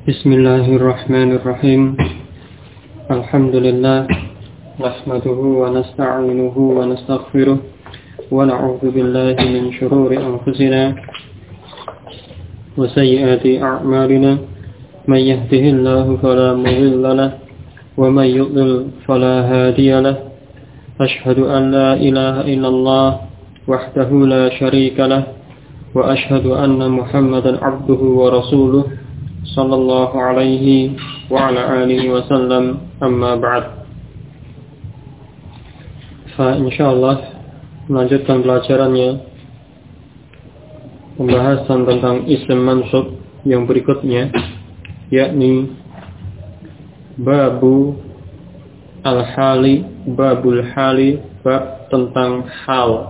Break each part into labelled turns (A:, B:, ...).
A: Bismillahirrahmanirrahim. Alhamdulillah. Nahmaduhu wa nasta'inuhu wa nastaghfiruh. Wa na'udzu billahi min shururi anfusina wa sayyiati a'malina. May yahdihillahu fala mudilla lahu wa may yudlil fala hadiya lahu. Ashhadu an la ilaha illallah wahdahu la syarika lahu wa ashhadu anna Muhammadan 'abduhu wa rasuluh sallallahu alaihi wa ala alihi wa sallam, amma ba'd. Insyaallah melanjutkan pelajarannya, pembahasan tentang isim mansub yang berikutnya, yakni babul hali, bab tentang hal.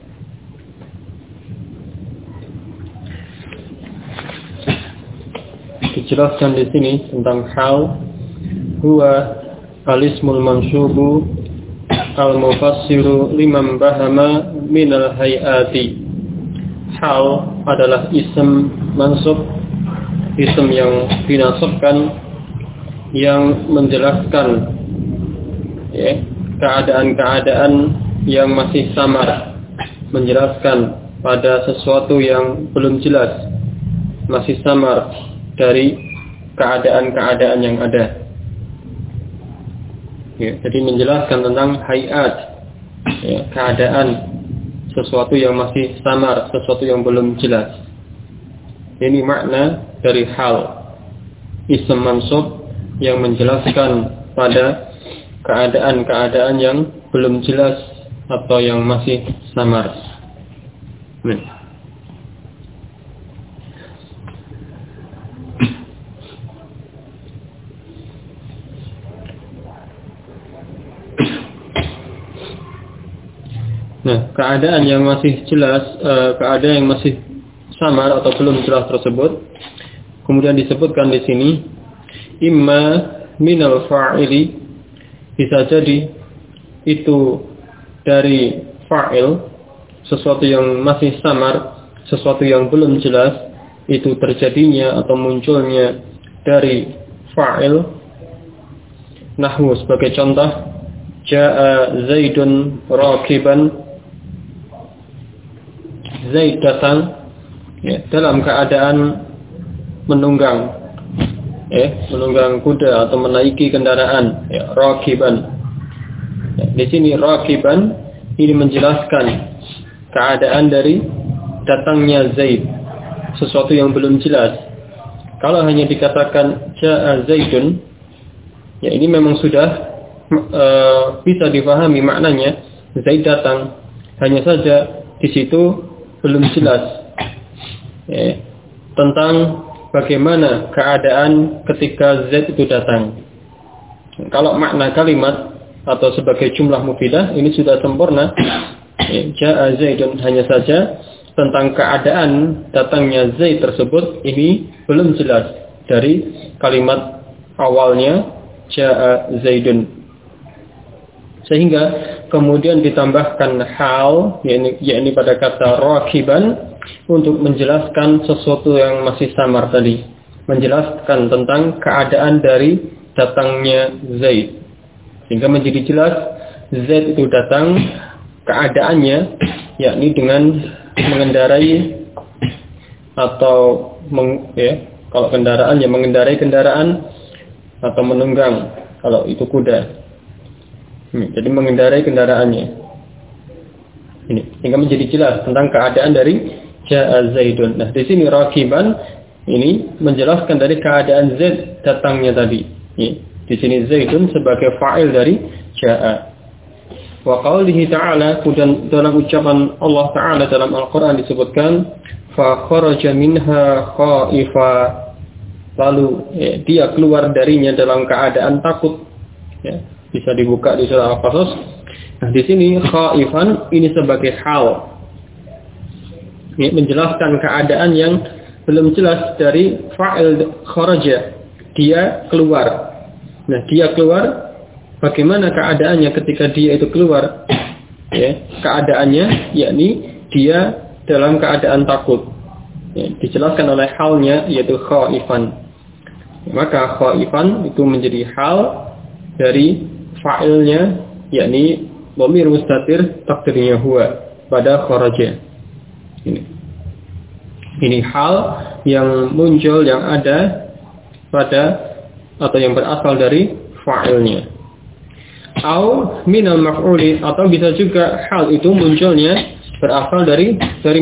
A: Dijelaskan di sini tentang hal. Huwa al-ismul mansubu al-mufassiru liman bahama minal hayati. Hal adalah isim mansub, isim yang dinasabkan, yang menjelaskan keadaan-keadaan yang masih samar, menjelaskan pada sesuatu yang belum jelas, masih samar dari keadaan-keadaan yang ada. Jadi menjelaskan tentang hayat, keadaan sesuatu yang masih samar, sesuatu yang belum jelas. Ini makna dari hal, isim mansub yang menjelaskan pada keadaan-keadaan yang belum jelas atau yang masih samar. Nah, keadaan yang masih jelas, keadaan yang masih samar atau belum jelas tersebut, kemudian disebutkan di sini, imma minal fa'ili, bisa jadi itu dari fa'il, sesuatu yang masih samar, sesuatu yang belum jelas, itu terjadinya atau munculnya dari fa'il. Nahwu sebagai contoh, ja'a Zaidun rakiban, Zaid datang dalam keadaan menunggang kuda atau menaiki kendaraan, rakiban. Di sini rakiban ini menjelaskan keadaan dari datangnya Zaid, sesuatu yang belum jelas. Kalau hanya dikatakan ja'a Zaidun, ini memang sudah bisa difahami maknanya, Zaid datang. Hanya saja di situ belum jelas tentang bagaimana keadaan ketika Z itu datang. Kalau makna kalimat atau sebagai jumlah mufidah ini sudah sempurna. Ja'a Zaidun, hanya saja tentang keadaan datangnya Zaid tersebut ini belum jelas dari kalimat awalnya ja'a Zaidun. Sehingga kemudian ditambahkan hal, yakni pada kata rakiban, untuk menjelaskan sesuatu yang masih samar tadi, menjelaskan tentang keadaan dari datangnya Zaid, sehingga menjadi jelas Zaid itu datang, keadaannya yakni dengan mengendarai atau kalau kendaraannya mengendarai kendaraan atau menunggang, kalau itu kuda. Jadi mengendarai kendaraannya. Ini sehingga menjadi jelas tentang keadaan dari ja'a Zaidun. Nah, di sini rakiban ini menjelaskan dari keadaan Zaid datangnya tadi. Di sini Zaidun sebagai fa'il dari ja'a. Wa qaulihi ta'ala, dan dalam ucapan Allah Ta'ala dalam Al-Qur'an disebutkan fa kharaja minha khaifa, lalu dia keluar darinya dalam keadaan takut. Bisa dibuka di surah Al-Qasas. Nah, di sini khaifan ini sebagai hal, menjelaskan keadaan yang belum jelas dari fa'il kharaja, dia keluar. Nah, dia keluar, bagaimana keadaannya ketika dia itu keluar? Keadaannya yakni dia dalam keadaan takut. Dijelaskan oleh halnya, yaitu khaifan. Maka khaifan itu menjadi hal dari fa'ilnya, yakni dhamir mustatir takdirnya huwa pada kharaja. Ini hal yang muncul, yang ada pada atau yang berasal dari fa'ilnya. Au minal maf'uli, atau bisa juga hal itu munculnya berasal dari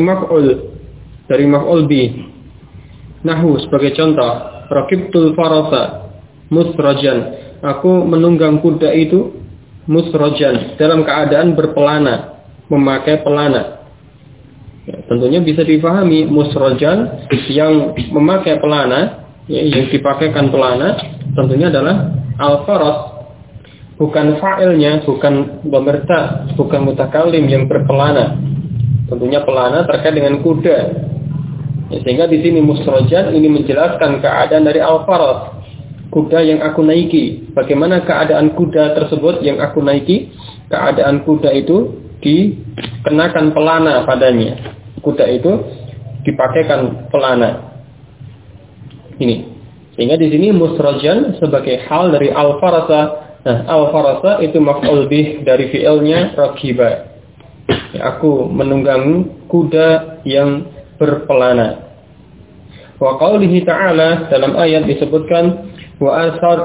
A: maf'ul bi. Nahu sebagai contoh, raqibtul farasa musrajan, aku menunggang kuda itu musrajan dalam keadaan berpelana, memakai pelana. Ya, tentunya bisa dipahami musrajan yang memakai pelana, ya, yang dipakaikan pelana tentunya adalah al-faras, bukan fa'ilnya, bukan pemerta, bukan mutakallim yang berpelana. Tentunya pelana terkait dengan kuda. Ya, sehingga di sini musrajan ini menjelaskan keadaan dari al-faras, kuda yang aku naiki. Bagaimana keadaan kuda tersebut yang aku naiki? Keadaan kuda itu dikenakan pelana padanya. Kuda itu dipakaikan pelana. Ini. Sehingga di sini musrajan sebagai hal dari al-farasa. Nah, al-farasa itu maf'ul bih dari fi'ilnya raqiba. Ya, aku menunggang kuda yang berpelana. Wa qaulihi ta'ala, dalam ayat disebutkan wa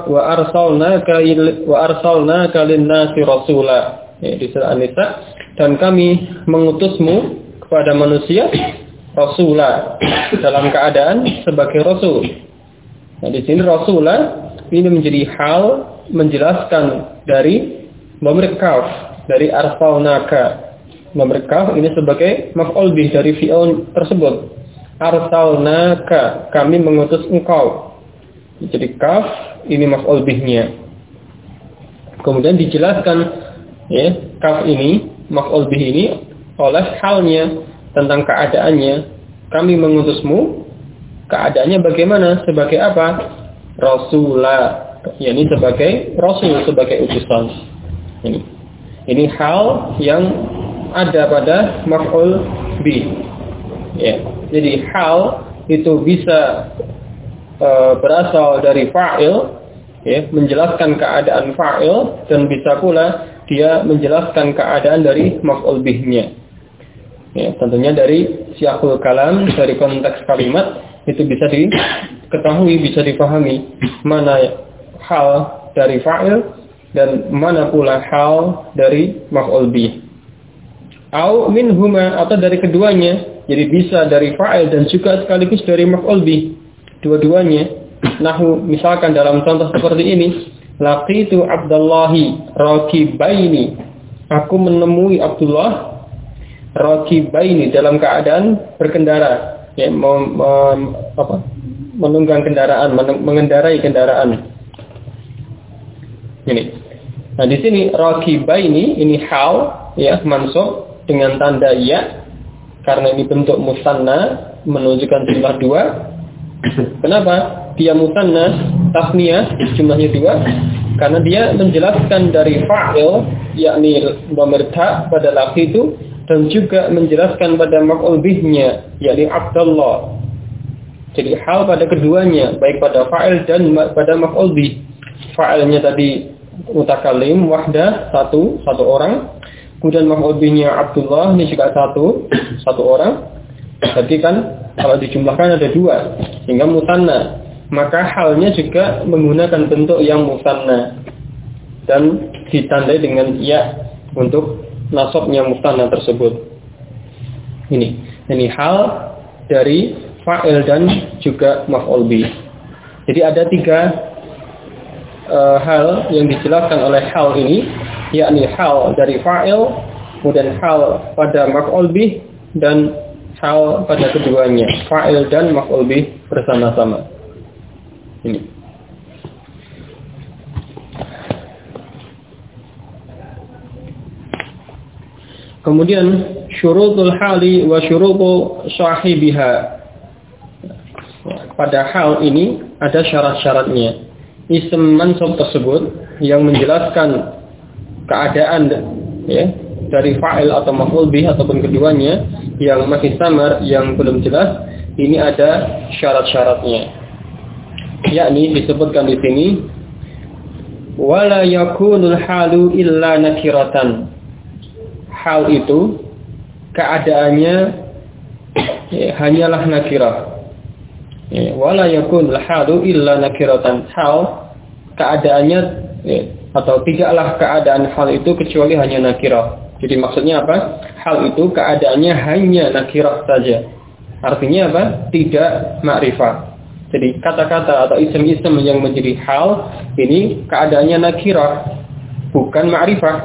A: arsalnaka lin-nasi rasula. Ya, di surah An-Nisa, dan kami mengutusmu kepada manusia rasula, dalam keadaan sebagai rasul. Nah, di sini rasula ini menjadi hal menjelaskan dari dhamir kaf, dari arsalnaka. Dhamir kaf ini sebagai maf'ul bih dari fi'il tersebut. Arsalnaka, kami mengutus engkau. Jadi kaf ini maf'ul bihnya. Kemudian dijelaskan, ya, kaf ini maf'ul bih ini oleh halnya, tentang keadaannya. Kami mengutusmu, keadaannya bagaimana? Sebagai apa? Rasulah, yakni sebagai rasul, sebagai utusan. Ini hal yang ada pada maf'ul bih. Ya, jadi hal itu bisa berasal dari fa'il, ya, menjelaskan keadaan fa'il, dan bisa pula dia menjelaskan keadaan dari maf'ul bihnya. Ya, tentunya dari siyaqul kalam, dari konteks kalimat itu bisa diketahui, bisa dipahami mana hal dari fa'il dan mana pula hal dari maf'ul bih. Au minhuma, atau dari keduanya. Jadi bisa dari fa'il dan juga sekaligus dari maf'ul bih, dua-duanya. Nahu, misalkan dalam contoh seperti ini, laqitu Abdullahi raqibaini, aku menemui Abdullah raqibaini dalam keadaan berkendara, ya, menunggang kendaraan, mengendarai kendaraan. Ini. Nah, di sini raqibaini ini hal, ya, mansub dengan tanda ya, karena ini bentuk musanna, menunjukkan jumlah dua. Kenapa dia musanna, tasniyah, jumlahnya dua? Karena dia menjelaskan dari fa'il, yakni dhamir ta pada laqi itu, dan juga menjelaskan pada maf'ul bihnya, yakni Abdullah. Jadi hal pada keduanya, baik pada fa'il dan pada maf'ul bih. Fa'ilnya tadi mutakallim wahdah, satu orang. Kemudian maf'ul bihnya Abdullah, ini juga satu orang. Jadi kan kalau dijumlahkan ada dua, sehingga musanna. Maka halnya juga menggunakan bentuk yang musanna dan ditandai dengan ya untuk nasabnya musanna tersebut. Ini hal dari fa'il dan juga maf'ul bih. Jadi ada tiga hal yang dijelaskan oleh hal ini, yakni hal dari fa'il, kemudian hal pada maf'ul bih, dan hal pada keduanya, fa'il dan maf'ul bih bersama-sama. Ini. Kemudian syurutul hali wa syurutu sahibiha. Pada hal ini ada syarat-syaratnya. Ism mansub tersebut yang menjelaskan keadaan, ya, dari fa'il atau maf'ul bih ataupun keduanya yang masih samar, yang belum jelas, ini ada syarat-syaratnya. yakni disebutkan di sini wala yakunul halu illa nakiratan. Hal itu keadaannya hanyalah nakirah. Wala yakunul halu illa nakiratan. Hal keadaannya atau tidaklah keadaan hal itu kecuali hanya nakirah. Jadi maksudnya apa? Hal itu keadaannya hanya nakirah saja. Artinya apa? Tidak ma'rifah. Jadi kata-kata atau isim-isim yang menjadi hal ini keadaannya nakirah, bukan ma'rifah.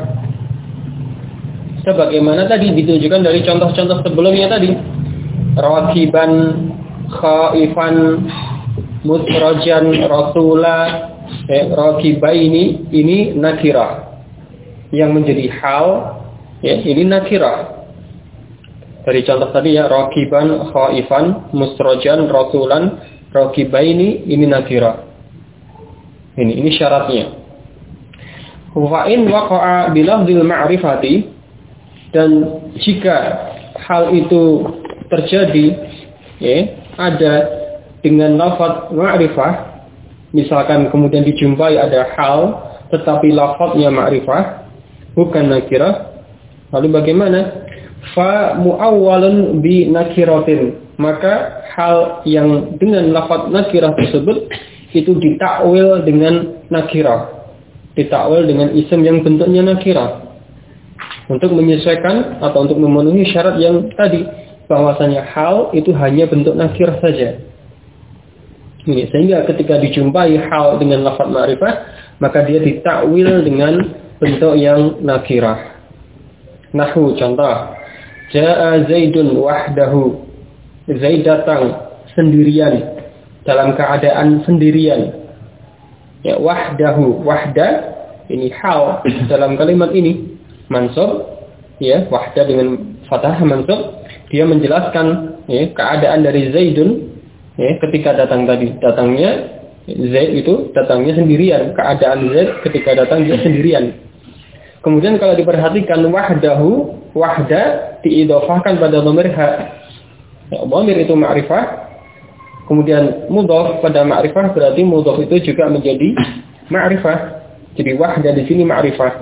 A: Sebagaimana tadi ditunjukkan dari contoh-contoh sebelumnya tadi. Rakiban, khaifan, mutrajan, rasula, rakibaini, ini nakirah. Yang menjadi hal, ini nakirah. Dari contoh tadi ya, rakiban, khaifan, mustrojan, rasulan, rakibaini, ini nakirah. Ini syaratnya. Wa in waqa'a bilafzil ma'rifati, dan jika hal itu terjadi ada dengan lafaz ma'rifah, misalkan kemudian dijumpai ada hal tetapi lafaznya ma'rifah bukan nakirah, lalu bagaimana? Fa muawwalun bi nakiratin, maka hal yang dengan lafaz nakirah tersebut itu ditakwil dengan nakirah, ditakwil dengan isim yang bentuknya nakirah untuk menyesuaikan atau untuk memenuhi syarat yang tadi, bahwasanya hal itu hanya bentuk nakirah saja. Ini sehingga ketika dijumpai hal dengan lafaz ma'rifah, maka dia ditakwil dengan bentuk yang nakirah. Nahwu contoh, Ja'a Zaidun wahdahu. Zaid datang sendirian, dalam keadaan sendirian. Ya, wahdahu, wahda ini hal dalam kalimat ini mansub, ya, wahda dengan fathah mansub. Dia menjelaskan keadaan dari Zaidun ketika datang tadi. Datangnya Zaid itu datangnya sendirian, keadaan Zaid ketika datang dia sendirian. Kemudian kalau diperhatikan wahdahu, wahda diidhofahkan pada dhamir ha. Dhamir itu ma'rifah. Kemudian mudhaf pada ma'rifah, berarti mudhaf itu juga menjadi ma'rifah. Jadi wahda di sini ma'rifah.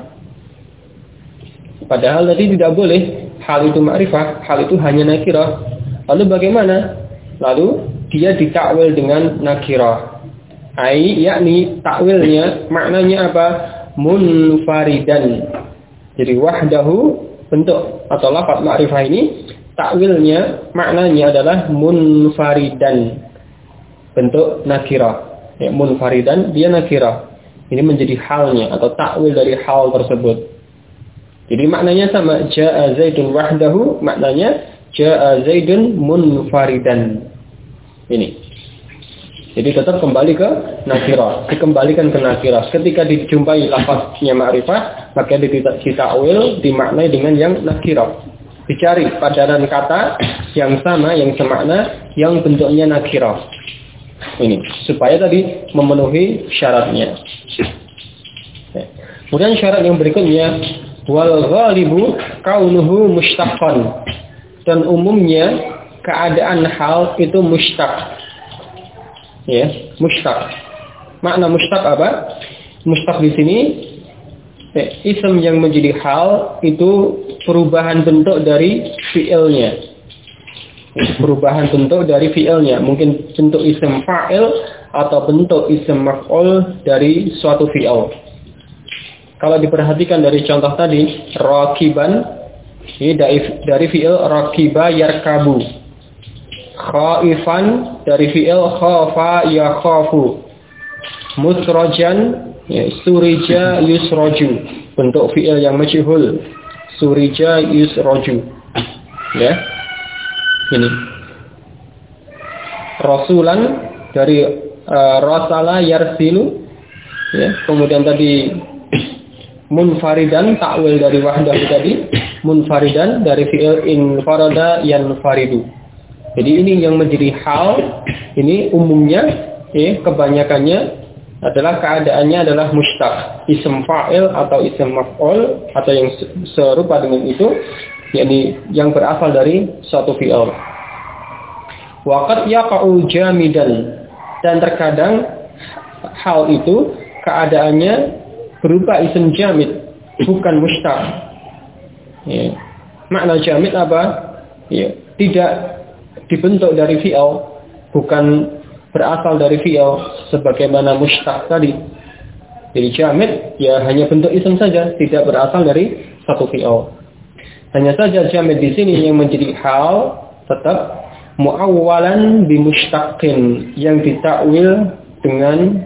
A: Padahal tadi tidak boleh hal itu ma'rifah, hal itu hanya nakirah. Lalu bagaimana? Lalu dia ditakwil dengan nakirah. Yakni takwilnya maknanya apa? Munfaridan. Jadi wahdahu bentuk atau lafaz ma'rifah ini takwilnya maknanya adalah munfaridan, bentuk nakirah. Munfaridan dia nakirah. Ini menjadi halnya atau takwil dari hal tersebut. Jadi maknanya sama, Ja'a Zaidun wahdahu, maknanya Ja'a Zaidun munfaridan. Ini. Jadi tetap kembali ke nakirah, dikembalikan ke nakirah. Ketika dijumpai lafaznya ma'rifah, maka ditakwil, dimaknai dengan yang nakirah. Dicari padanan kata yang sama, yang semakna, yang bentuknya nakirah. Ini supaya tadi memenuhi syaratnya. Kemudian syarat yang berikutnya, wal ghalibu kaunuhu mushtaqqan, dan umumnya keadaan hal itu mushtaq. Ya, mushtaq. Makna mushtaq apa? Mushtaq di sini isim yang menjadi hal itu perubahan bentuk dari fi'ilnya. Perubahan bentuk dari fi'ilnya, mungkin bentuk isim fa'il atau bentuk isim maf'ul dari suatu fi'il. Kalau diperhatikan dari contoh tadi, rakiban ini dari fi'il rakiba yarkabu. Khaifan dari fi'il khafa yakhafu. Musrojan surija yusroju, bentuk fi'il yang majhul. Surija yusroju. Ya. Ini. Rasulan dari rasala yarsilu. Ya, kemudian tadi munfaridan, takwil dari wahdahu tadi, munfaridan dari fi'il infarada yanfaridu. Jadi ini yang menjadi hal, ini umumnya kebanyakannya adalah keadaannya adalah mushtaq, isim fa'il atau isim maf'ul atau yang serupa dengan itu, yakni yang berasal dari suatu fi'il. Waqad yaqa'u jamidan, dan terkadang hal itu keadaannya berupa isim jamid, bukan mushtaq. Ya. Makna jamid apa? Ya, tidak dibentuk dari fi'il, bukan berasal dari fi'il sebagaimana mushtaq tadi. Jadi jamid ya hanya bentuk isim saja, tidak berasal dari satu fi'il. Hanya saja jamid di sini yang menjadi hal tetap muawwalan bi mushtaqin, yang ditakwil dengan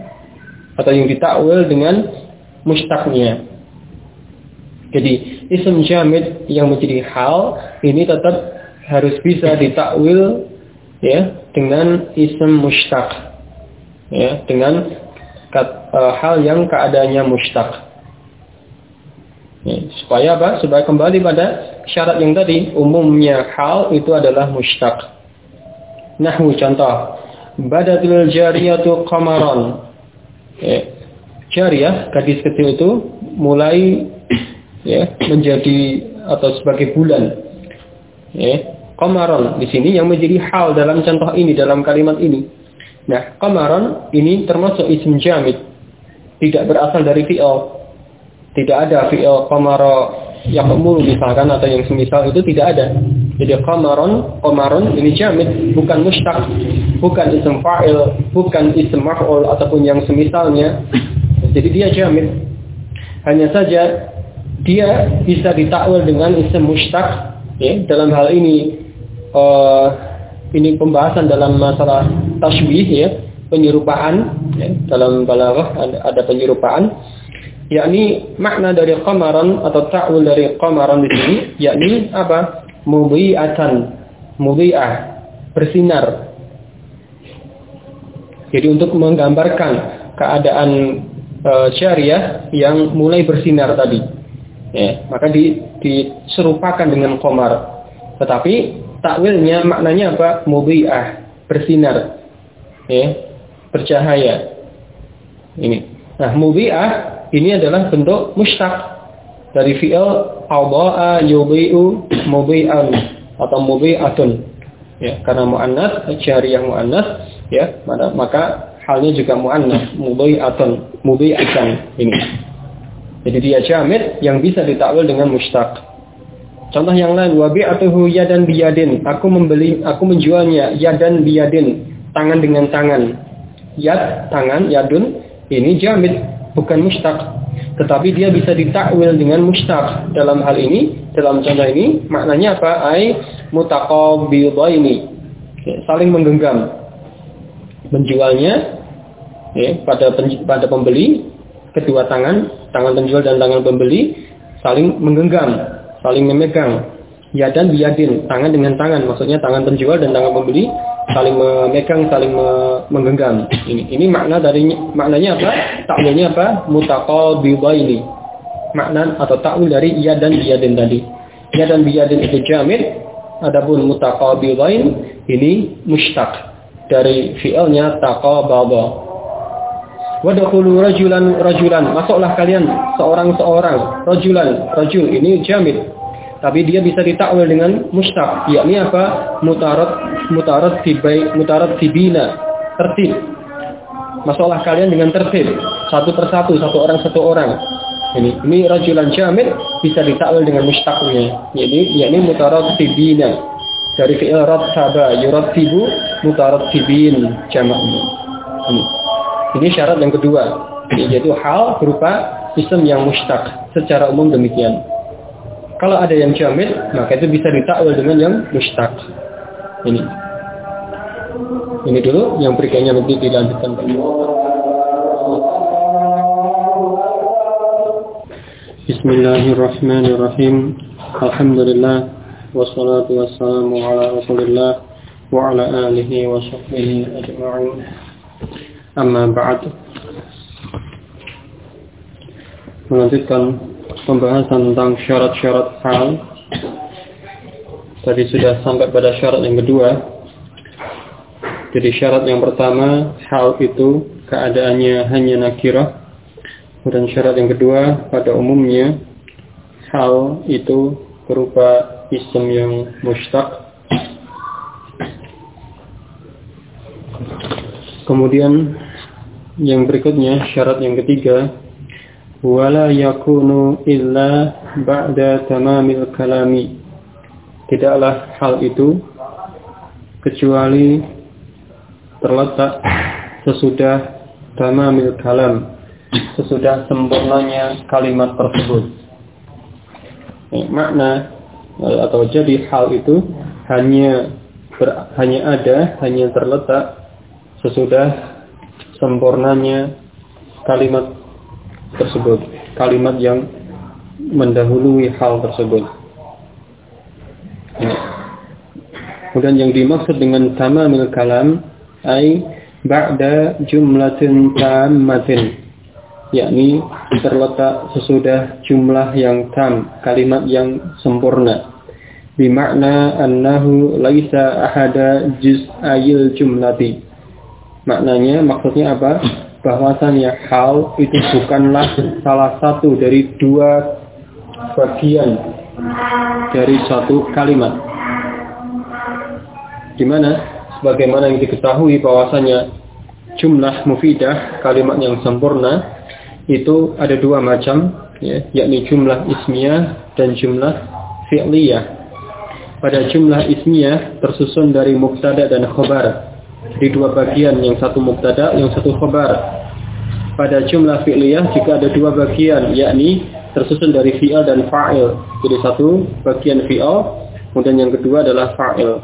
A: mushtaqnya. Jadi isim jamid yang menjadi hal ini tetap harus bisa ditakwil ya dengan isim mushtaq, ya, dengan hal yang keadaannya mushtaq. Ya, supaya apa? Supaya kembali pada syarat yang tadi, umumnya hal itu adalah mushtaq. Nahwu contoh, badatil jariyatu qamaran. Ya, jariyah, gadis kecil itu mulai ya menjadi atau sebagai bulan. Ya, qamaran di sini yang menjadi hal dalam contoh ini, dalam kalimat ini. Nah, qamaran ini termasuk isim jamid, tidak berasal dari fi'il. Tidak ada fi'il qamara yaqmuru misalkan atau yang semisal itu tidak ada. Jadi qamaron ini jamid, bukan mushtaq, bukan isim fa'il, bukan isim maf'ul ataupun yang semisalnya. Jadi dia jamid. Hanya saja dia bisa ditakwil dengan isim mushtaq, ya. Dalam hal ini pembahasan dalam masalah tasybih, ya, penyerupaan, ya. Dalam balaghah ada penyerupaan, yakni makna dari qamaran atau ta'wil dari qamaran di sini yakni apa? Mudhi'ah, bersinar. Jadi untuk menggambarkan keadaan syariah yang mulai bersinar tadi, ya, maka diserupakan dengan qamar. Tetapi takwilnya maknanya apa? Mudhi'ah, bersinar, ya, bercahaya. Ini. Nah, mudhi'ah ini adalah bentuk mushtaq dari fi'il adha'a yudhi'u mudhi'an atau mudhi'atun. Ya, karena muannas, jariyah muannas, ya, maka halnya juga muannas, mudhi'atun, mudhi'atan ini. Jadi dia jamid yang bisa ditakwil dengan mushtaq. Contoh yang lain, wa bi'atuhu yadan biyadin. Aku menjualnya yadan biyadin, tangan dengan tangan. Yad, tangan, yadun, ini jamid, bukan mushtaq, tetapi dia bisa ditakwil dengan mushtaq. Dalam hal ini, dalam contoh ini, maknanya apa? Ai mutaqabidaini, saling menggenggam. Menjualnya, ya, pada pembeli, kedua tangan penjual dan tangan pembeli saling menggenggam, saling memegang. Yadan biyadin, tangan dengan tangan, maksudnya tangan penjual dan tangan pembeli saling memegang, saling menggenggam. Ini maknanya apa? Takwilnya apa? Mutaqabidaini. Makna atau takwil dari yadan biyadin tadi. Yadan biyadin itu jamid, adapun mutaqabidain ini mushtaq dari fi'ilnya taqabada. Wadkhulu rajulan, masuklah kalian seorang, rajul ini jamid. Tapi dia bisa ditakwil dengan mushtaq, yakni apa? Mutarat tibina, tertib. Masuklah kalian dengan tertib, satu persatu, satu orang. Ini rajulan jamid bisa ditakwil dengan mushtaqnya, yakni mutarat tibina dari fi'il rattaba yurattibu mutaratibin jamaknya. Ini syarat yang kedua, yaitu hal berupa isim yang mushtaq. Secara umum demikian. Kalau ada yang jamid, maka itu bisa ditakwil dengan yang mushtaq. Ini dulu, yang berikutnya nanti dilanjutkan. Bismillahirrahmanirrahim. Alhamdulillah wassalatu wassalamu ala Rasulillah wa ala alihi wa sahbihi ajma'in. Amma ba'd. Melanjutkan pembahasan tentang syarat-syarat hal. Tadi sudah sampai pada syarat yang kedua. Jadi syarat yang pertama, hal itu keadaannya hanya nakirah. Dan syarat yang kedua, pada umumnya hal itu berupa isim yang mushtaq. Kemudian yang berikutnya, syarat yang ketiga, wala yakunu illa ba'da tamamil kalami. Tidaklah hal itu kecuali terletak sesudah tamamil kalam, sesudah sempurnanya kalimat tersebut. Makna atau jadi hal itu hanya terletak sesudah sempurnanya kalimat tersebut, kalimat yang mendahului hal tersebut. Kemudian yang dimaksud dengan tamamil kalam ay ba'da jumlatin tammatin, yakni terletak sesudah jumlah yang tam, kalimat yang sempurna. Bimakna annahu laisa ahada juz'ayil jumlati. Maknanya, maksudnya apa? Bahwasanya hal itu bukanlah salah satu dari dua bagian dari satu kalimat. Di mana sebagaimana yang diketahui bahwasanya jumlah mufidah, kalimat yang sempurna itu ada dua macam, yakni jumlah ismiyah dan jumlah fi'liyah. Pada jumlah ismiyah tersusun dari mubtada dan khabar. Di dua bagian, yang satu mubtada, yang satu khabar. Pada jumlah fi'liyah juga ada dua bagian, yakni tersusun dari fi'il dan fa'il. Jadi satu bagian fi'il, kemudian yang kedua adalah fa'il.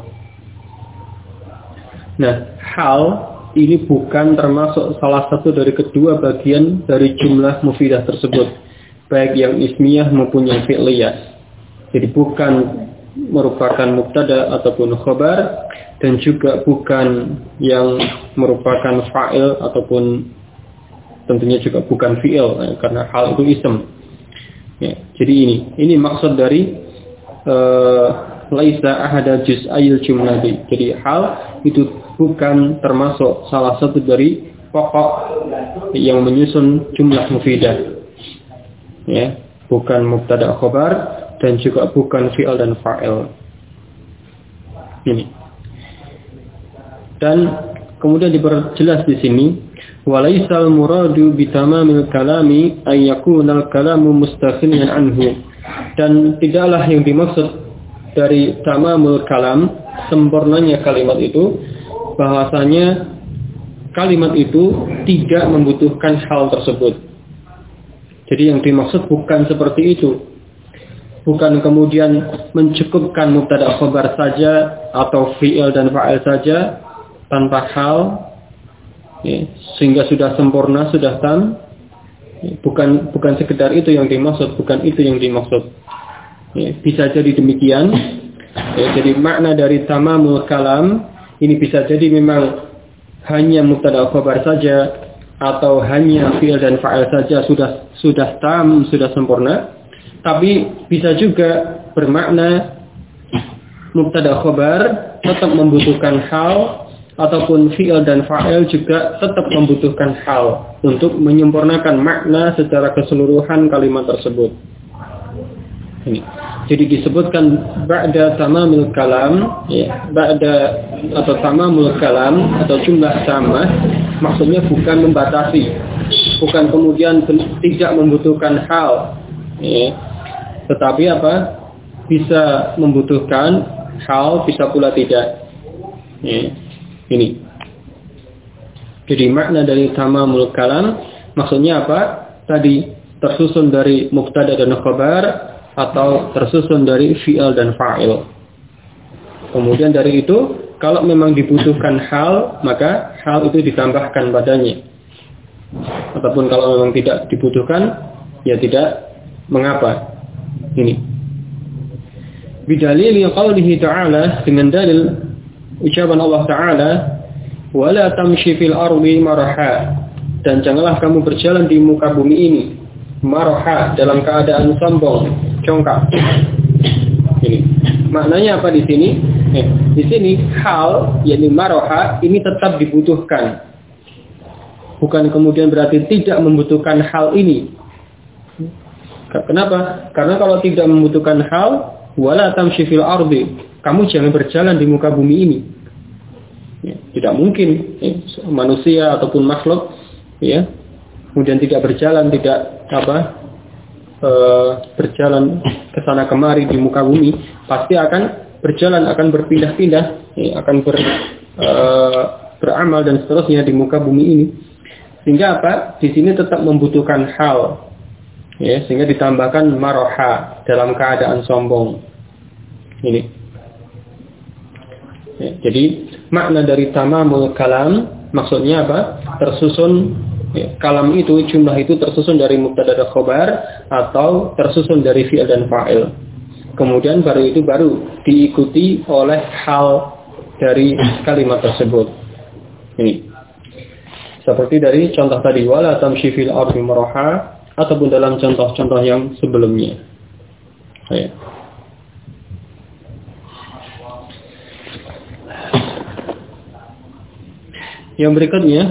A: Nah, hal ini bukan termasuk salah satu dari kedua bagian dari jumlah mufidah tersebut, baik yang ismiyah maupun yang fi'liyah. Jadi bukan merupakan mubtada ataupun khabar, dan juga bukan yang merupakan fa'il ataupun tentunya juga bukan fi'il, karena hal itu ism. Jadi ini maksud dari laisa ahada juz'ayil jumlati. Jadi hal itu bukan termasuk salah satu dari pokok yang menyusun jumlah mufidah. Bukan mubtada khabar dan juga bukan fi'il dan fa'il. Ini. Dan kemudian diperjelas di sini, walaisal muradu bitamamil kalami ay yakunal kalamu mustaghniyan anhu. Dan tidaklah yang dimaksud dari tamamul kalam, sempurnanya kalimat itu, bahwasanya kalimat itu tidak membutuhkan hal tersebut. Jadi yang dimaksud bukan seperti itu. Bukan kemudian mencukupkan mubtada khabar saja atau fi'il dan fa'il saja tanpa hal, sehingga sudah sempurna, sudah tam. Bukan sekedar itu yang dimaksud, bukan itu yang dimaksud. Bisa jadi demikian. Jadi makna dari tamamul kalam ini bisa jadi memang hanya mubtada khabar saja atau hanya fi'il dan fa'il saja sudah tam, sudah sempurna. Tapi bisa juga bermakna mubtada khabar tetap membutuhkan hal, ataupun fi'il dan fa'il juga tetap membutuhkan hal untuk menyempurnakan makna secara keseluruhan kalimat tersebut. Ini. Jadi disebutkan ba'da tamamil kalam, ba'da atau tamamul kalam atau jumlah tamah, maksudnya bukan membatasi, bukan kemudian tidak membutuhkan hal, tetapi apa? Bisa membutuhkan hal, bisa pula tidak. Ini. Jadi makna dari tamamul kalam maksudnya apa? Tadi tersusun dari mubtada dan khabar atau tersusun dari fi'il dan fa'il. Kemudian dari itu, kalau memang dibutuhkan hal, maka hal itu ditambahkan padanya. Ataupun kalau memang tidak dibutuhkan, ya tidak mengapa. Ini. Bidalili qaulihi ta'ala, dengan dalil ucapan Allah Ta'ala, wala tamshi fil ardi maraha, dan janganlah kamu berjalan di muka bumi ini maraha, dalam keadaan sombong, congkak. Ini maknanya apa di sini? Di sini hal, yakni maraha, ini tetap dibutuhkan, bukan kemudian berarti tidak membutuhkan hal ini. Kenapa? Karena kalau tidak membutuhkan hal, wala tamshi fil ardi, kamu jangan berjalan di muka bumi ini. Tidak mungkin manusia ataupun makhluk ya, kemudian tidak berjalan, berjalan ke sana kemari di muka bumi, pasti akan berjalan, akan berpindah-pindah, ya, akan beramal dan seterusnya di muka bumi ini. Sehingga di sini tetap membutuhkan hal, ya, sehingga ditambahkan maroha dalam keadaan sombong. Ini. Ya, jadi makna dari tamamul kalam maksudnya tersusun, ya, kalam itu, jumlah itu tersusun dari mubtada dan khobar atau tersusun dari fi'il dan fa'il. Kemudian baru diikuti oleh hal dari kalimat tersebut. Ini. Seperti dari contoh tadi, wala tamshi fil ardi maraha, ataupun dalam contoh-contoh yang sebelumnya. Ya. Yang berikutnya,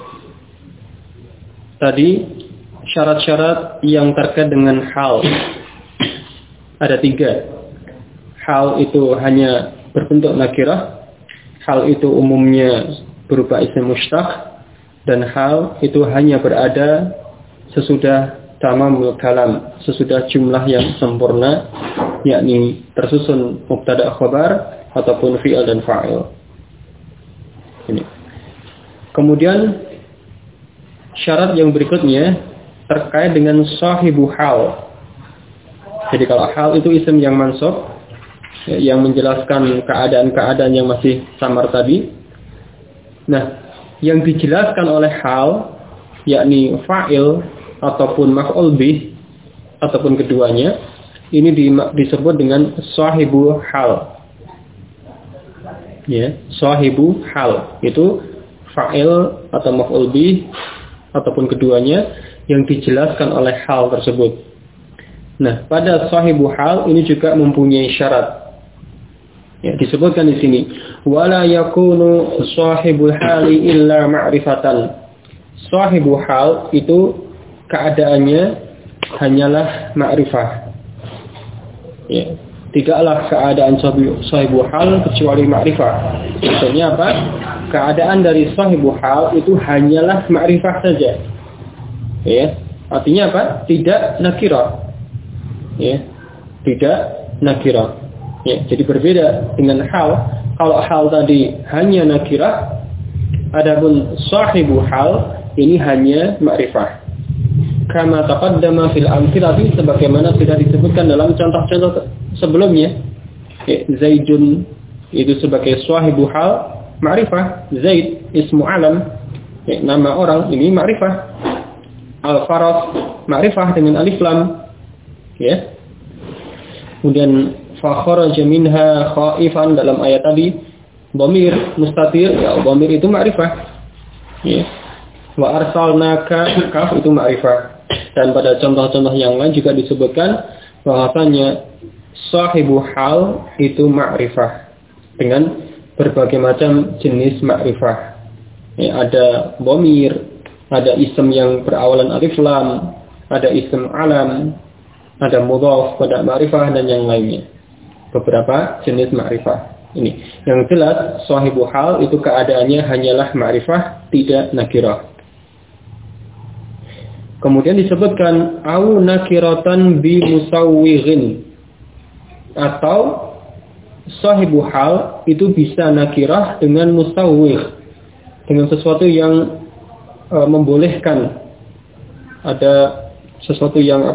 A: tadi syarat-syarat yang terkait dengan hal. Ada 3. Hal itu hanya berbentuk nakirah, hal itu umumnya berupa isim mushtaq, dan hal itu hanya berada sesudah tamamul kalam, sesudah jumlah yang sempurna, yakni tersusun mubtada khabar ataupun fi'il dan fa'il. Ini. Kemudian syarat yang berikutnya terkait dengan sahibu hal. Jadi kalau hal itu isim yang mansub, yang menjelaskan keadaan-keadaan yang masih samar tadi. Nah, yang dijelaskan oleh hal, yakni fa'il ataupun maf'ul bih ataupun keduanya, ini disebut dengan sahibu hal. Ya, sahibu hal itu fa'il atau maf'ul bih ataupun keduanya yang dijelaskan oleh hal tersebut. Nah, pada sahibu hal ini juga mempunyai syarat. Ya, disebutkan di sini, wala yakunu sahibul hali illa ma'rifatan. Sahibu hal itu keadaannya hanyalah ma'rifah. Ya, tidaklah keadaan sahibu hal kecuali ma'rifah. Maksudnya apa? Keadaan dari sahibu hal itu hanyalah ma'rifah saja. Ya, artinya apa? Tidak nakirah. Ya, tidak nakirah. Ya, jadi berbeda dengan hal. Kalau hal tadi hanya nakirah, adapun sahibu hal ini hanya ma'rifah. Kama taqaddama fil amthilati, sebagaimana sudah disebutkan dalam contoh-contoh sebelumnya. Ya, Zaidun itu sebagai sahibu hal, ma'rifah. Zaid ismu alam, ya, nama orang, ini ma'rifah. Al-Faras ma'rifah dengan alif lam. Ya. Kemudian fakharaja minha khaifan dalam ayat tadi, dhamir mustatir, ya dhamir itu ma'rifah. Ya. Wa arsalnaka, kaf itu ma'rifah. Dan pada contoh-contoh yang lain juga disebutkan bahwasanya sahibu hal itu ma'rifah dengan berbagai macam jenis ma'rifah. Ya, ada dhamir, ada isim yang berawalan alif lam, ada isim alam, ada mudhaf pada ma'rifah dan yang lainnya. Beberapa jenis ma'rifah. Ini yang jelas sahibu hal itu keadaannya hanyalah ma'rifah, tidak nakirah. Kemudian disebutkan au nakiratan bi musawwighin, atau sahibu hal itu bisa nakirah dengan musawwigh, dengan sesuatu yang membolehkan. Ada sesuatu yang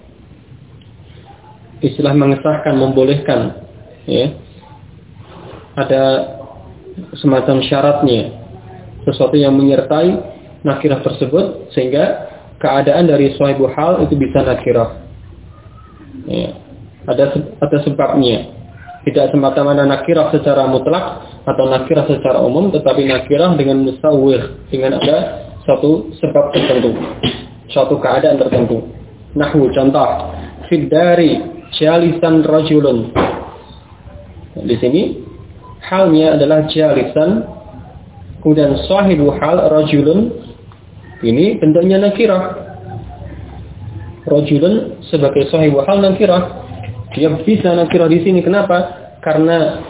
A: istilah mengesahkan, membolehkan, ya. Ada semacam syaratnya, sesuatu yang menyertai nakirah tersebut sehingga keadaan dari sahibu hal itu bisa nakirah. Ya. Ada sebabnya. Tidak semata-mata nakirah secara mutlak atau nakirah secara umum, tetapi nakirah dengan musawwigh, dengan ada suatu sebab tertentu, suatu keadaan tertentu. Nahwu, contoh, fid dari jalisan rajulun. Di sini halnya adalah jalisan, kemudian sahibu hal rajulun, ini bentuknya nakirah. Rajulun sebagai sahibu hal nakirah. Dia bisa nakirah di sini. Kenapa? Karena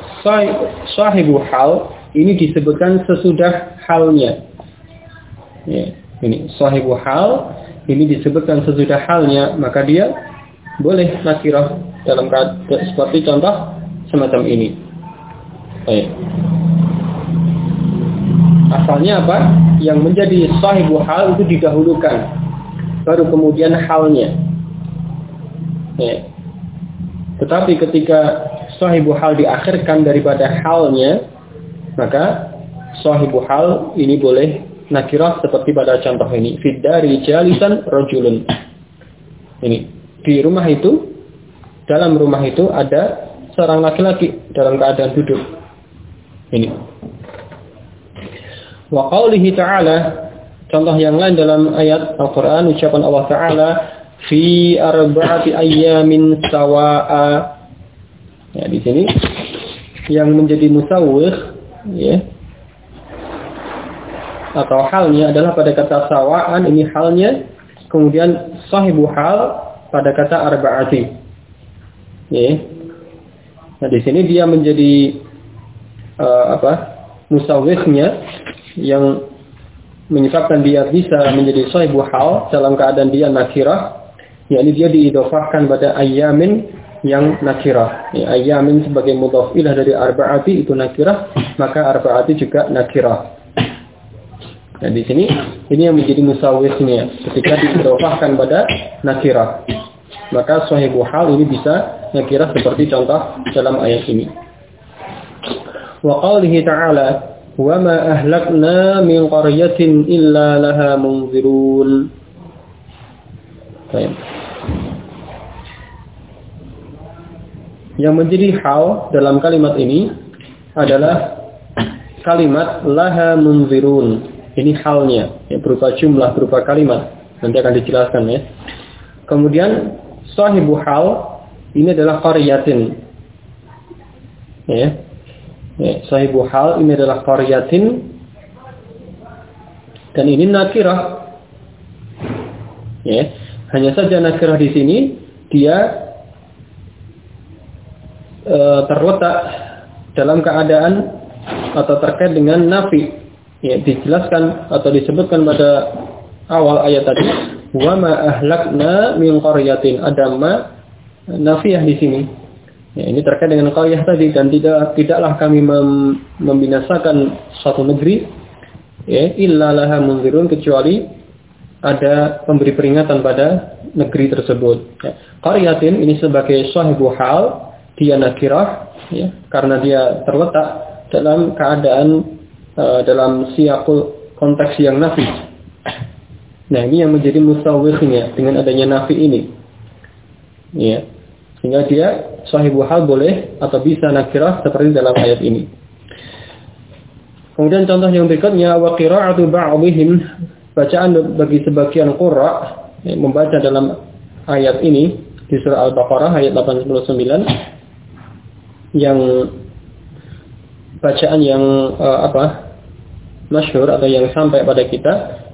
A: sahibu hal ini disebutkan sesudah halnya. Ya. Ini sahibu hal ini disebutkan sesudah halnya, maka dia boleh nakirah dalam seperti contoh semacam ini. Baik. Asalnya apa? Yang menjadi sahibu hal itu didahulukan, baru kemudian halnya. Ya. Tetapi ketika sahibu hal diakhirkan daripada halnya, maka sahibu hal ini boleh nakirah seperti pada contoh ini. Fiddari jalisan rajulun. Ini di rumah itu, dalam rumah itu ada seorang laki-laki dalam keadaan duduk. Ini. Wa qaulihi ta'ala, contoh yang lain dalam ayat Al-Qur'an, ucapan Allah Ta'ala, fi arba'ati ayyamin sawa'a. Ya, di sini yang menjadi musawwir, ya, atau halnya adalah pada kata sawa'an, ini halnya, kemudian sahibu hal pada kata arba'ati. Ya. Nah, di sini dia menjadi musawwirnya yang menyebabkan dia bisa menjadi sahibu hal dalam keadaan dia nakirah, yakni dia diidhofahkan pada ayyamin yang nakirah. Ya, ayyamin sebagai mudhaf ilah dari arba'ati itu nakirah, maka arba'ati juga nakirah. Nah, di sini ini yang menjadi musawwirnya ketika diidhofahkan pada nakirah. Maka sahibu hal ini bisa nakirah seperti contoh dalam ayat ini. Wa qaulihi ta'ala, wa ma ahlakna min qaryatin illa laha munzirun. Baik. Yang menjadi hal dalam kalimat ini adalah kalimat laha munzirun. Ini halnya, ya, berupa jumlah, berupa kalimat. Nanti akan dijelaskan, ya. Kemudian sahibu hal ini adalah qaryatin. Ya. Ya, sahibu hal ini adalah qaryatin, dan ini nakirah. Ya, hanya saja nakirah di sini dia terletak dalam keadaan atau terkait dengan nafi. Ya, dijelaskan atau disebutkan pada awal ayat tadi, wa ma ahlakna min qaryatin, ada ma nafiyah di sini. Ya, ini terkait dengan qaryah tadi, dan tidaklah kami membinasakan suatu negeri, ya, illa laha munzirun, kecuali ada pemberi peringatan pada negeri tersebut. Ya, qaryatin ini sebagai sahibu hal, dia nakirah, ya, karena dia terletak dalam keadaan dalam siyaqul konteks yang nafi. Nah, ini yang menjadi musawwirnya dengan adanya nafi ini. Ya. Sehingga dia sahibu hal boleh atau bisa nakirah seperti dalam ayat ini. Kemudian contoh yang berikutnya, wa qira'atu ba'dihim, bacaan bagi sebagian qurra membaca dalam ayat ini di surah Al-Baqarah ayat 89, yang bacaan yang masyhur atau yang sampai pada kita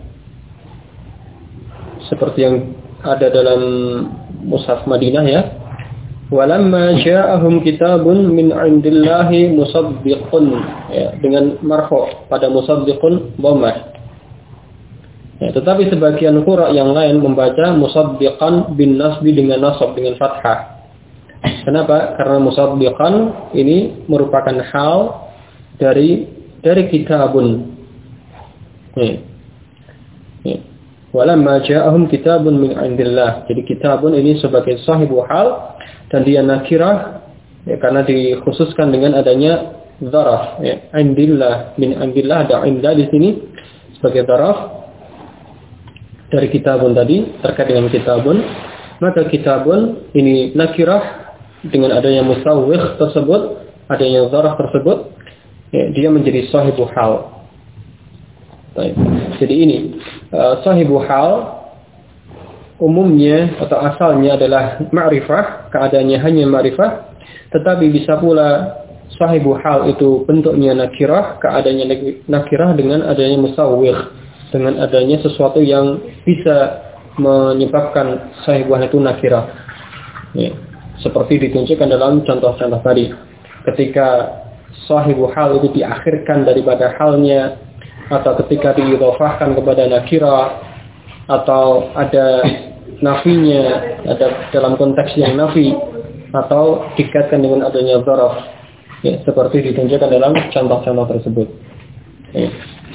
A: seperti yang ada dalam Mushaf Madinah, ya. Walamma ja'ahum kitabun min 'indillahi musaddiqun, ya, dengan marfu pada musaddiqun dhammah. Ya, tetapi sebagian qura yang lain membaca musaddiqan bin nasbi dengan nasab dengan fathah. Kenapa? Karena musaddiqan ini merupakan hal dari kitabun. Ya. Ya. Walamma ja'ahum kitabun min 'indillah. Jadi kitabun ini sebagai sahibu hal, dan dia nakirah, ya, karena dikhususkan dengan adanya dzaraf, ya, indillah, min indillah, ada inda di sini sebagai dzaraf dari kitabun tadi, terkait dengan kitabun. Maka kitabun ini nakirah dengan adanya musawwir tersebut, adanya dzaraf tersebut, ya, dia menjadi sahibu hal. Baik. Jadi ini sahibu hal umumnya atau asalnya adalah ma'rifah, keadaannya hanya ma'rifah, tetapi bisa pula sahibu hal itu bentuknya nakirah, keadaannya nakirah dengan adanya musawwir, dengan adanya sesuatu yang bisa menyebabkan sahibu hal itu nakirah. Ya, seperti ditunjukkan dalam contoh-contoh tadi. Ketika sahibu hal itu diakhirkan daripada halnya, atau ketika diidhofahkan kepada nakirah, atau ada nafinya, ada dalam konteks yang nafi, atau dikaitkan dengan adanya dzaraf, ya, seperti ditunjukkan dalam contoh-contoh tersebut. Ya.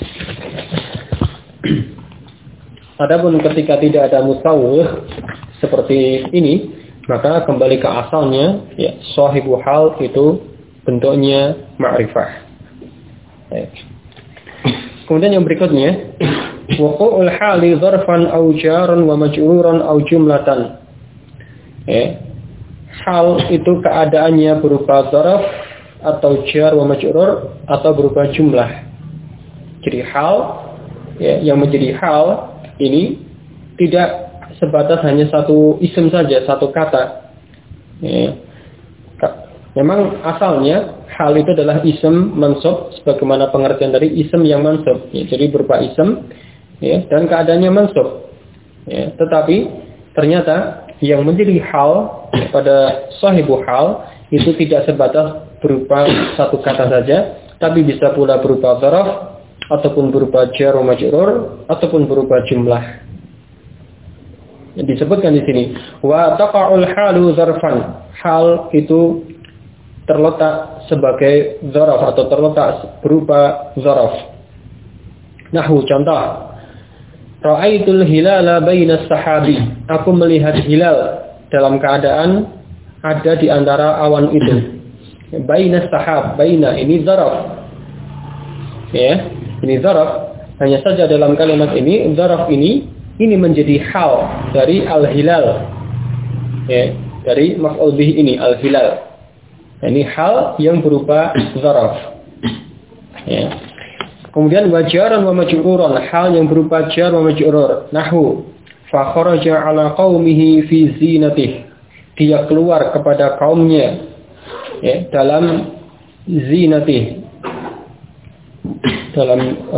A: Adapun ketika tidak ada mustawih seperti ini, maka kembali ke asalnya, ya, shahibu hal itu bentuknya ma'rifah. Ya. Kemudian yang berikutnya, wuqu'ul hali dzarfan aw jaran wa majruran aw jumlatan. Ya. Hal itu keadaannya berupa dzaraf atau jar wa majrur atau berupa jumlah. Jadi hal, ya, yang menjadi hal ini tidak sebatas hanya satu isim saja, satu kata. Ya. Memang asalnya hal itu adalah isim mansub, sebagaimana pengertian dari isim yang mansub. Ya, jadi berupa isim, ya, dan keadaannya mansub. Ya, tetapi ternyata yang menjadi hal, ya, pada shahibu hal itu tidak sebatas berupa satu kata saja, tapi bisa pula berupa dzaraf, ataupun berupa jar wa majrur, ataupun berupa jumlah. Yang disebutkan di sini, wa taqa'ul halu dzarfan. Hal itu terletak sebagai dzaraf atau terletak berupa dzaraf. Nahwu contoh, ra'aitul hilala bainas sahabi. Aku melihat hilal dalam keadaan ada di antara awan itu. Bainas sahab, baina ini dzaraf. Ya, ini dzaraf. Hanya saja dalam kalimat ini dzaraf ini menjadi hal dari al-hilal. Ya, dari maf'ul bih ini al-hilal. Ini hal yang berupa dzaraf. Ya. Kemudian wajaran wa majruran, hal yang berupa jar wa majrur. Nahwu fa kharaja ala qaumihi fi zinatihi. Dia keluar kepada kaumnya, ya, dalam zinatihi. Dalam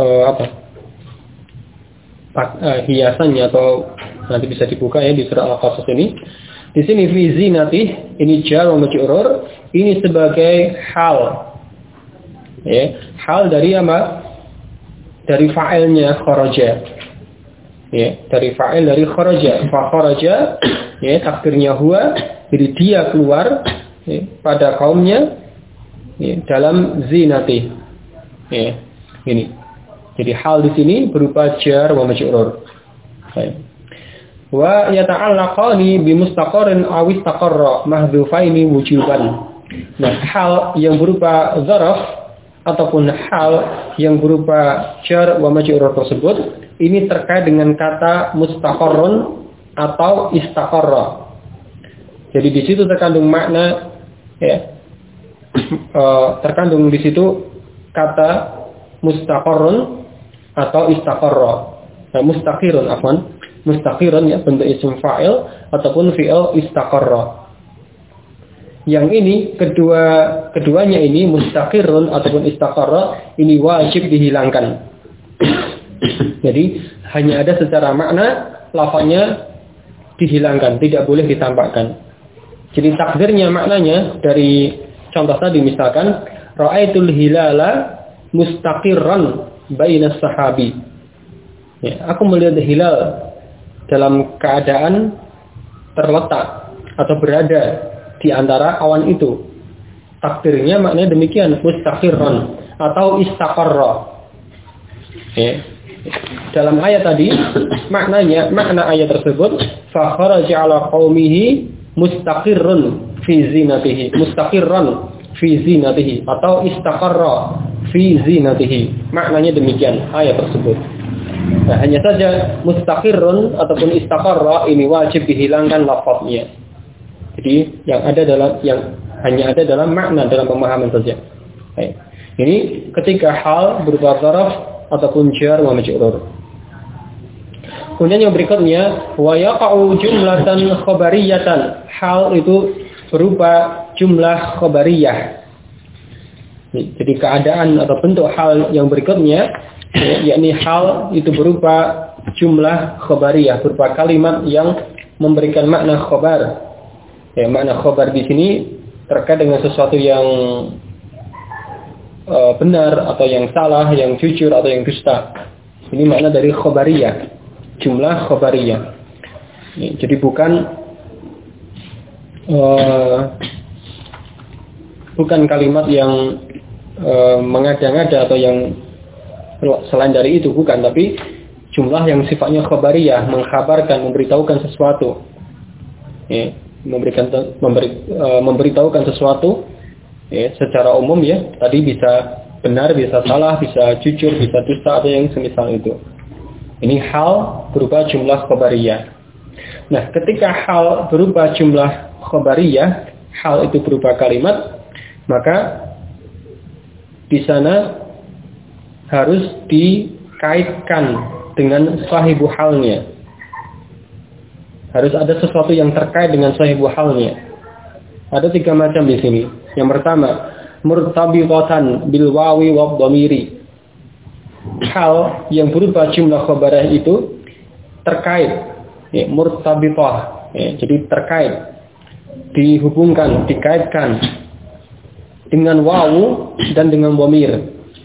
A: hiasannya, atau nanti bisa dibuka ya di surah Al-Qasas ini. Di sini fi zinatihi, ini jar wa majrur, ini sebagai hal. Ya, hal dari apa? Dari fa'ilnya kharaja. Ya, dari fa'il dari kharaja. Fa kharaja, ya, takdirnya huwa, jadi dia keluar, ya, pada kaumnya, ya, dalam zinati. Ya, ini. Jadi hal di sini berupa jar wa majrur. Ya. Wa yata'allaqani bi mustaqarrin aw istaqarra mahdhufaini wujuban. Nah, hal yang berupa dzaraf ataupun hal yang berupa jar wa majrur tersebut ini terkait dengan kata mustaqarrun atau istaqarra. Jadi di situ terkandung makna, ya, terkandung di situ kata mustaqarrun atau istaqarra. Nah, mustaqirun afwan. Mustaqirun, ya, bentuk isim fa'il ataupun fi'il istaqarra. Yang ini keduanya ini mustaqirun ataupun istaqarra ini wajib dihilangkan. Jadi hanya ada secara makna, lafaznya dihilangkan, tidak boleh ditambahkan. Jadi takdirnya maknanya dari contoh tadi misalkan ra'aitul hilala mustaqirran bainas sahabi. Ya, aku melihat hilal dalam keadaan terletak atau berada di antara awan itu. Takdirnya maknanya demikian, mustaqirran atau istaqarra. Ya. Dalam ayat tadi makna ayat tersebut fa kharaja ala qaumihi mustaqirrun fi zinatihi, mustaqirran fi zinatihi atau istaqarra fi zinatihi. Maknanya demikian ayat tersebut. Nah, hanya saja mustaqirrun ataupun istaqarra ini wajib dihilangkan lafaznya. Jadi yang hanya ada dalam makna, dalam pemahaman saja. Baik. Ini ketika hal berupa dzaraf ataupun jar wa majrur. Kemudian yang berikutnya wa yaqa'u jumlatan khabariyatan. Hal itu berupa jumlah khabariyah. Jadi keadaan atau bentuk hal yang berikutnya, yakni hal itu berupa jumlah khabariyah, berupa kalimat yang memberikan makna khabar. Ya, makna khabar di sini terkait dengan sesuatu yang benar atau yang salah, yang jujur atau yang dusta. Ini makna dari khobariyah, jumlah khobariyah. Jadi bukan kalimat yang mengada-ngada atau yang selain dari itu, bukan, tapi jumlah yang sifatnya khobariyah, mengkhabarkan, memberitahukan sesuatu. Memberitahukan sesuatu secara umum, ya, tadi bisa benar, bisa salah, bisa jujur, bisa dusta atau yang semisal itu. Ini hal berupa jumlah khobariyah. Nah, ketika hal berupa jumlah khobariyah, hal itu berupa kalimat, maka di sana harus dikaitkan dengan sahibu halnya. Harus ada sesuatu yang terkait dengan sahibu halnya. Ada 3 macam di sini. Yang pertama, murtabitatan bil wawi wa dhamiri. Hal yang berupa jumlah khabariyah itu terkait, murtabitah, jadi terkait, dihubungkan, dikaitkan dengan wawu dan dengan dhamir.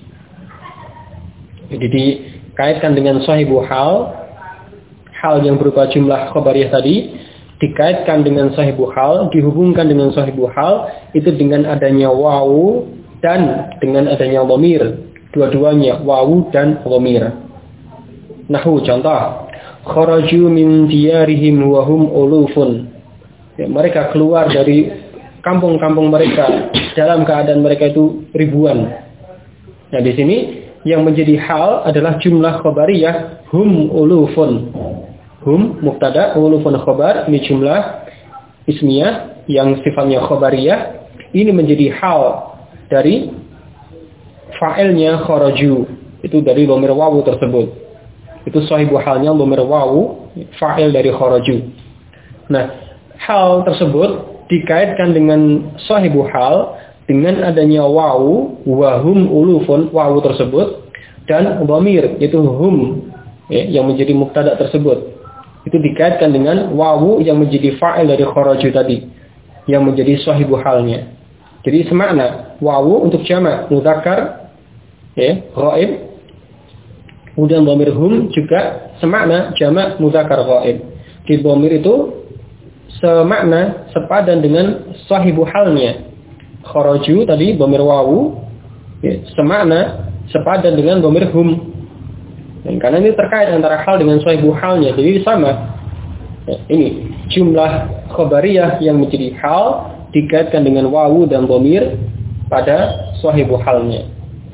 A: Jadi dikaitkan dengan sahibu hal yang berupa jumlah khabariyah tadi, dikaitkan dengan sahibu hal, dihubungkan dengan sahibu hal itu dengan adanya wawu dan dengan adanya dhamir. Dua-duanya wawu dan dhamir. Nahwu, contoh, kharaju min diyarihim wa hum ulufun. Mereka keluar dari kampung-kampung mereka dalam keadaan mereka itu ribuan. Nah, di sini yang menjadi hal adalah jumlah khabariyah hum ulufun. Hum mubtada, ulufun khabar, ini jumlah ismiyah yang sifatnya khabariyah. Ini menjadi hal dari fa'ilnya kharaju, itu dari dhamir wawu tersebut. Itu sahibu halnya dhamir wawu, fa'il dari kharaju. Nah, hal tersebut dikaitkan dengan sahibu hal dengan adanya wawu, wahum ulufun, wawu tersebut, dan dhamir, yaitu hum, yang menjadi mubtada tersebut. Itu dikaitkan dengan wawu yang menjadi fa'il dari kharaju tadi, yang menjadi sahibu halnya. Jadi semakna, wawu untuk jamak mudzakkar, ghaib, kemudian dhamir hum juga semakna jamak mudzakkar ghaib. Di dhamir itu semakna, sepadan dengan sahibu halnya. Kharaju tadi dhamir wawu, semakna, sepadan dengan dhamir hum. Dan karena ini terkait antara hal dengan sahibu halnya, jadi sama. Ini jumlah khabariyah yang menjadi hal dikaitkan dengan wawu dan dhamir pada sahibu halnya.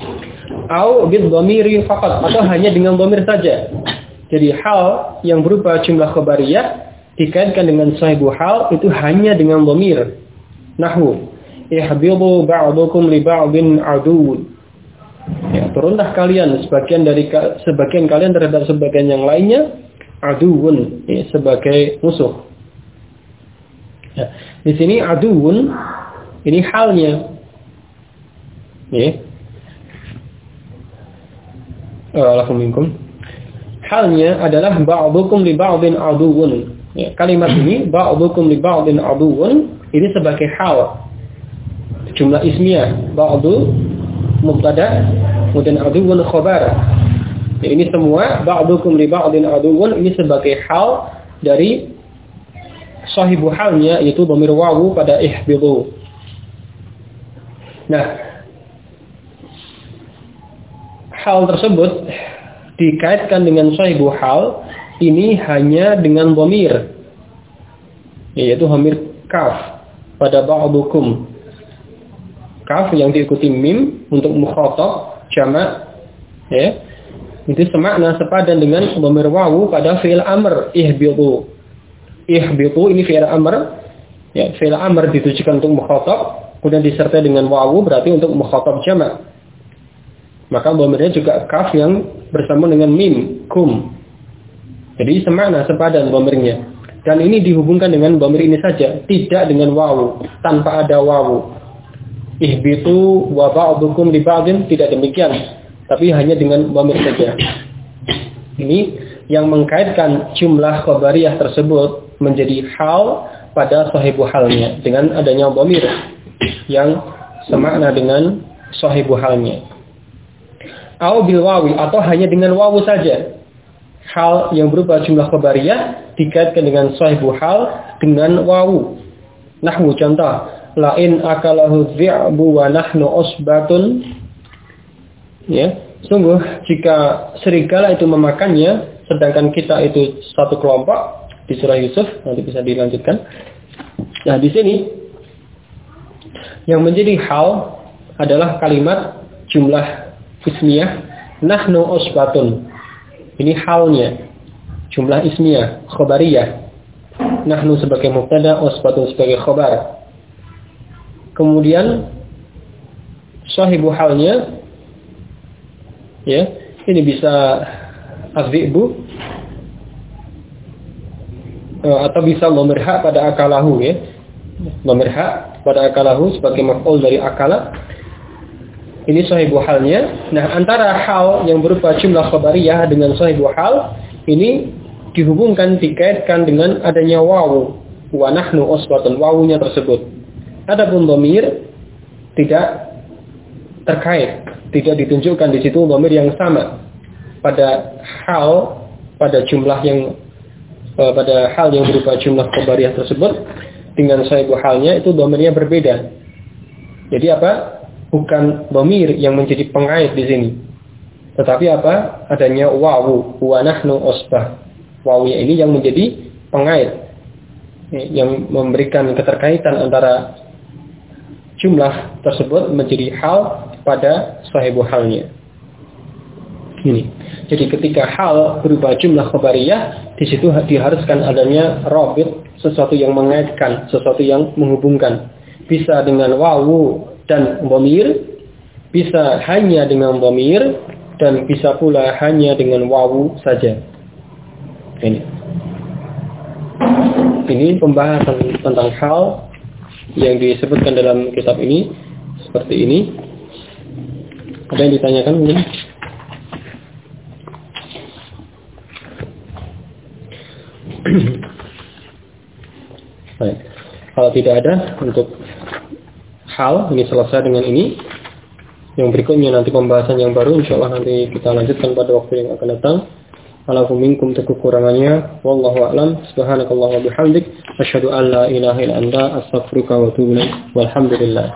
A: Au bil dhamiri faqat, atau hanya dengan dhamir saja. Jadi hal yang berupa jumlah khabariyah dikaitkan dengan sahibu hal itu hanya dengan dhamir. Nahwu, ihbidu ba'dukum li ba'din aduwwun. Turunlah kalian sebagian kalian terhadap sebagian yang lainnya aduwwun, sebagai musuh. Di sini aduwwun ini halnya. Alaikum. Halnya adalah ba'dukum li ba'din aduwwun. Kalimat ini ba'dukum li ba'din aduwwun ini sebagai hal. Jumlah ismiyah, ba'du mubtada, kemudian aduwwun khabar. Ini semua ba'dukum li ba'din aduwwun ini sebagai hal dari sahibu halnya, yaitu dhamir wawu pada ihbidu. Nah, hal tersebut dikaitkan dengan sahibu hal ini hanya dengan dhamir, yaitu dhamir kaf pada ba'dukum. Kaf yang diikuti mim untuk mukhatab jamak, itu semakna sepadan dengan dhamir wawu pada fi'il amr ihbitu. Ihbitu ini fi'il amr, fi'il amr ditujukan untuk mukhatab, kemudian disertai dengan wawu berarti untuk mukhatab jamak. Maka dhamirnya juga kaf yang bersama dengan mim, kum. Jadi semakna sepadan dhamirnya. Dan ini dihubungkan dengan dhamir ini saja, tidak dengan wawu, tanpa ada wawu. Ihbitu wa ba'dukum li ba'din, tidak demikian, tapi hanya dengan dhamir saja. Ini yang mengkaitkan jumlah khabariyah tersebut menjadi hal pada sahibu halnya dengan adanya dhamir yang semakna dengan sahibu halnya. Au bil wawi, atau hanya dengan wawu saja. Hal yang berupa jumlah khabariyah dikaitkan dengan sahibu hal dengan wawu. Nahwu contoh, lain akalahu dhi'bu wa nahnu usbatun. Ya, sungguh jika serigala itu memakannya sedangkan kita itu satu kelompok, di surah Yusuf, nanti bisa dilanjutkan. Nah, di sini yang menjadi hal adalah kalimat jumlah ismiyah nahnu usbatun. Ini halnya. Jumlah ismiyah khabariyah. Nahnu sebagai mubtada, usbatun sebagai khabar. Kemudian sahibu halnya, ya, ini bisa az-zi'bu atau bisa dhamir ha pada akalahu, ya. Dhamir ha pada akalahu sebagai maf'ul dari akala. Ini sahibu halnya. Nah, antara hal yang berupa jumlah khabariyah dengan sahibu hal ini dihubungkan, dikaitkan dengan adanya wawu. Wa nahnu usbatun, wawunya tersebut. Adapun dhamir tidak terkait, tidak ditunjukkan di situ dhamir yang sama pada hal, pada jumlah yang pada hal yang berupa jumlah khabariyah tersebut dengan sahibu halnya itu dhamirnya berbeda. Jadi apa? Bukan dhamir yang menjadi pengait di sini. Tetapi apa? Adanya wawu, wa nahnu usbah. Wawunya ini yang menjadi pengait, yang memberikan keterkaitan antara jumlah tersebut menjadi hal pada sahibu halnya. Ini. Jadi ketika hal berupa jumlah khabariyah, di situ diharuskan adanya rabit, sesuatu yang mengaitkan, sesuatu yang menghubungkan. Bisa dengan wawu dan dhamir, bisa hanya dengan dhamir, dan bisa pula hanya dengan wawu saja. Ini pembahasan tentang hal yang disebutkan dalam kitab ini seperti ini. Ada yang ditanyakan mungkin? Baik. Kalau tidak ada untuk hal, ini selesai dengan ini. Yang berikutnya nanti pembahasan yang baru, insyaallah nanti kita lanjutkan pada waktu yang akan datang. Alafu minkum kekurangannya, wallahu a'lam. Subhanakallah wa bihamdik, asyhadu an la ilaha illa anta, astaghfiruka wa atubu ilaik. Walhamdulillah.